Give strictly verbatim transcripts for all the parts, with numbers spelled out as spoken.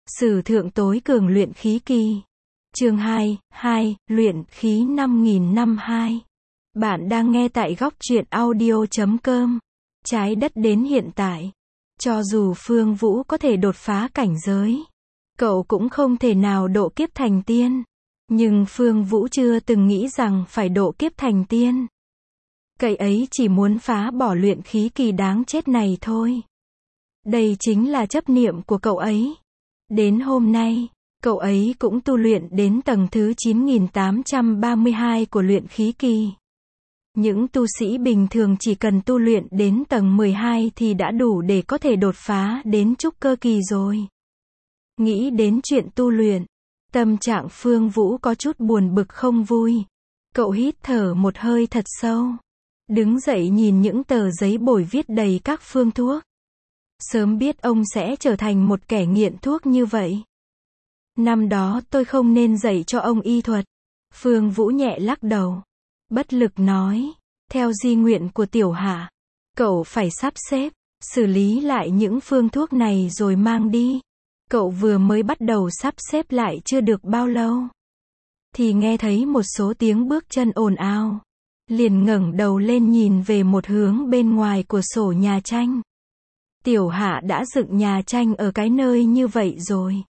Sử thượng tối cường luyện khí kỳ. Chương hai, hai, luyện khí năm nghìn năm hai. Bạn đang nghe tại góc truyện audio chấm com. Trái đất đến hiện tại. Cho dù Phương Vũ có thể đột phá cảnh giới, cậu cũng không thể nào độ kiếp thành tiên. Nhưng Phương Vũ chưa từng nghĩ rằng phải độ kiếp thành tiên. Cậu ấy chỉ muốn phá bỏ luyện khí kỳ đáng chết này thôi. Đây chính là chấp niệm của cậu ấy. Đến hôm nay, cậu ấy cũng tu luyện đến tầng thứ chín nghìn tám trăm ba mươi hai của luyện khí kỳ. Những tu sĩ bình thường chỉ cần tu luyện đến tầng mười hai thì đã đủ để có thể đột phá đến trúc cơ kỳ rồi. Nghĩ đến chuyện tu luyện, tâm trạng Phương Vũ có chút buồn bực không vui. Cậu hít thở một hơi thật sâu. Đứng dậy nhìn những tờ giấy bồi viết đầy các phương thuốc. Sớm biết ông sẽ trở thành một kẻ nghiện thuốc như vậy. Năm đó tôi không nên dạy cho ông y thuật. Phương Vũ nhẹ lắc đầu. Bất lực nói. Theo di nguyện của Tiểu Hạ, cậu phải sắp xếp, xử lý lại những phương thuốc này rồi mang đi. Cậu vừa mới bắt đầu sắp xếp lại chưa được bao lâu, thì nghe thấy một số tiếng bước chân ồn ào. Liền ngẩng đầu lên nhìn về một hướng bên ngoài của sổ nhà tranh. Tiểu Hạ đã dựng nhà tranh ở cái nơi như vậy rồi.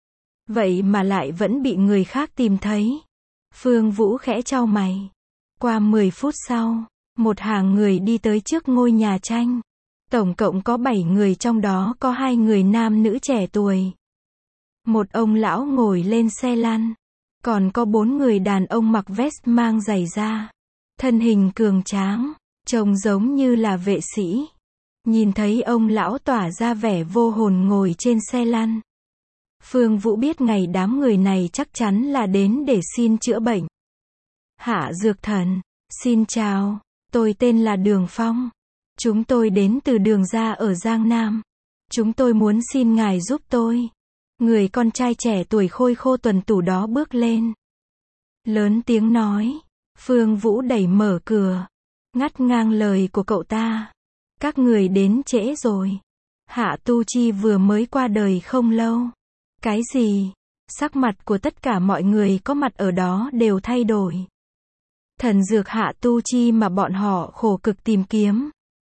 Vậy mà lại vẫn bị người khác tìm thấy. Phương Vũ khẽ chau mày. Qua mười phút sau, một hàng người đi tới trước ngôi nhà tranh. Tổng cộng có bảy người, trong đó có hai người nam nữ trẻ tuổi. Một ông lão ngồi lên xe lăn. Còn có bốn người đàn ông mặc vest mang giày da. Thân hình cường tráng, trông giống như là vệ sĩ. Nhìn thấy ông lão tỏa ra vẻ vô hồn ngồi trên xe lăn. Phương Vũ biết ngày đám người này chắc chắn là đến để xin chữa bệnh. Hạ Dược Thần, xin chào, tôi tên là Đường Phong. Chúng tôi đến từ Đường gia ở Giang Nam. Chúng tôi muốn xin ngài giúp tôi. Người con trai trẻ tuổi khôi khô tuần tủ đó bước lên. Lớn tiếng nói. Phương Vũ đẩy mở cửa, ngắt ngang lời của cậu ta. Các người đến trễ rồi. Hạ Tu Chi vừa mới qua đời không lâu. Cái gì? Sắc mặt của tất cả mọi người có mặt ở đó đều thay đổi. Thần dược Hạ Tu Chi mà bọn họ khổ cực tìm kiếm,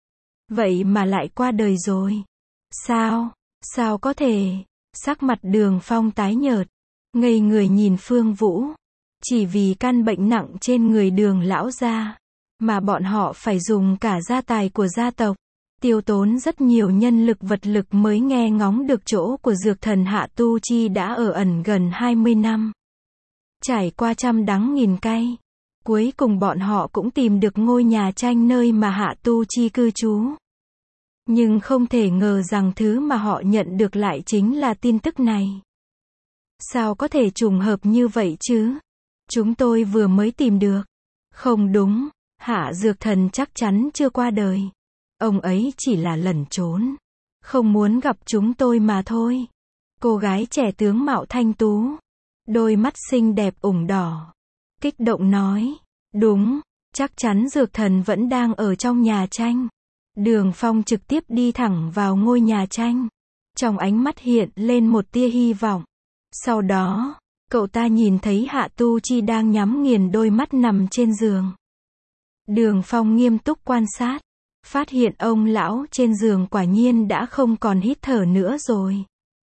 vậy mà lại qua đời rồi. Sao? Sao có thể? Sắc mặt Đường Phong tái nhợt, ngây người nhìn Phương Vũ. Chỉ vì căn bệnh nặng trên người Đường lão gia, mà bọn họ phải dùng cả gia tài của gia tộc, tiêu tốn rất nhiều nhân lực vật lực mới nghe ngóng được chỗ của dược thần Hạ Tu Chi đã ở ẩn gần hai mươi năm. Trải qua trăm đắng nghìn cay, cuối cùng bọn họ cũng tìm được ngôi nhà tranh nơi mà Hạ Tu Chi cư trú. Nhưng không thể ngờ rằng thứ mà họ nhận được lại chính là tin tức này. Sao có thể trùng hợp như vậy chứ? Chúng tôi vừa mới tìm được. Không đúng, Hạ Dược Thần chắc chắn chưa qua đời. Ông ấy chỉ là lẩn trốn, không muốn gặp chúng tôi mà thôi. Cô gái trẻ tướng mạo thanh tú, đôi mắt xinh đẹp ửng đỏ, kích động nói. Đúng, chắc chắn Dược Thần vẫn đang ở trong nhà tranh. Đường Phong trực tiếp đi thẳng vào ngôi nhà tranh. Trong ánh mắt hiện lên một tia hy vọng. Sau đó, cậu ta nhìn thấy Hạ Tu Chi đang nhắm nghiền đôi mắt nằm trên giường. Đường Phong nghiêm túc quan sát, phát hiện ông lão trên giường quả nhiên đã không còn hít thở nữa rồi.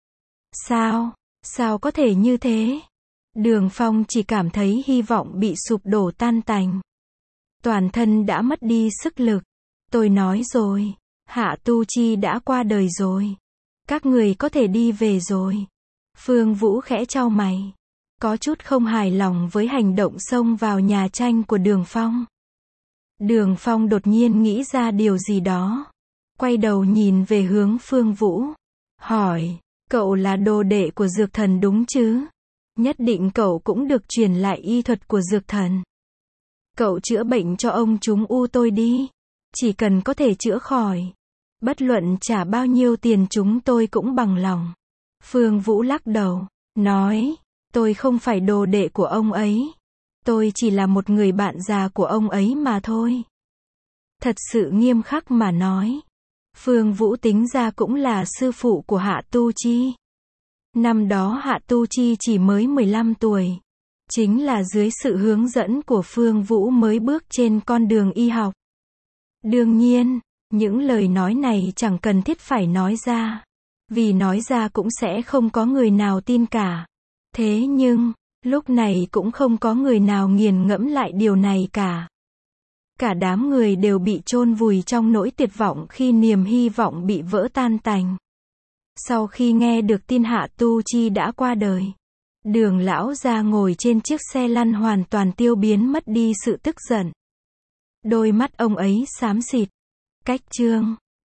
Sao? Sao có thể như thế? Đường Phong chỉ cảm thấy hy vọng bị sụp đổ tan tành. Toàn thân đã mất đi sức lực. Tôi nói rồi, Hạ Tu Chi đã qua đời rồi. Các người có thể đi về rồi. Phương Vũ khẽ chau mày, có chút không hài lòng với hành động xông vào nhà tranh của Đường Phong. Đường Phong đột nhiên nghĩ ra điều gì đó, quay đầu nhìn về hướng Phương Vũ, hỏi, cậu là đồ đệ của Dược Thần đúng chứ? Nhất định cậu cũng được truyền lại y thuật của Dược Thần. Cậu chữa bệnh cho ông chúng u tôi đi, chỉ cần có thể chữa khỏi, bất luận trả bao nhiêu tiền chúng tôi cũng bằng lòng. Phương Vũ lắc đầu, nói, tôi không phải đồ đệ của ông ấy. Tôi chỉ là một người bạn già của ông ấy mà thôi. Thật sự nghiêm khắc mà nói, Phương Vũ tính ra cũng là sư phụ của Hạ Tu Chi. Năm đó Hạ Tu Chi chỉ mới mười lăm tuổi. Chính là dưới sự hướng dẫn của Phương Vũ mới bước trên con đường y học. Đương nhiên, những lời nói này chẳng cần thiết phải nói ra. Vì nói ra cũng sẽ không có người nào tin cả. Thế nhưng, lúc này cũng không có người nào nghiền ngẫm lại điều này cả. Cả đám người đều bị chôn vùi trong nỗi tuyệt vọng khi niềm hy vọng bị vỡ tan tành. Sau khi nghe được tin Hạ Tu Chi đã qua đời, Đường lão gia ngồi trên chiếc xe lăn hoàn toàn tiêu biến mất đi sự tức giận. Đôi mắt ông ấy xám xịt. Cách chương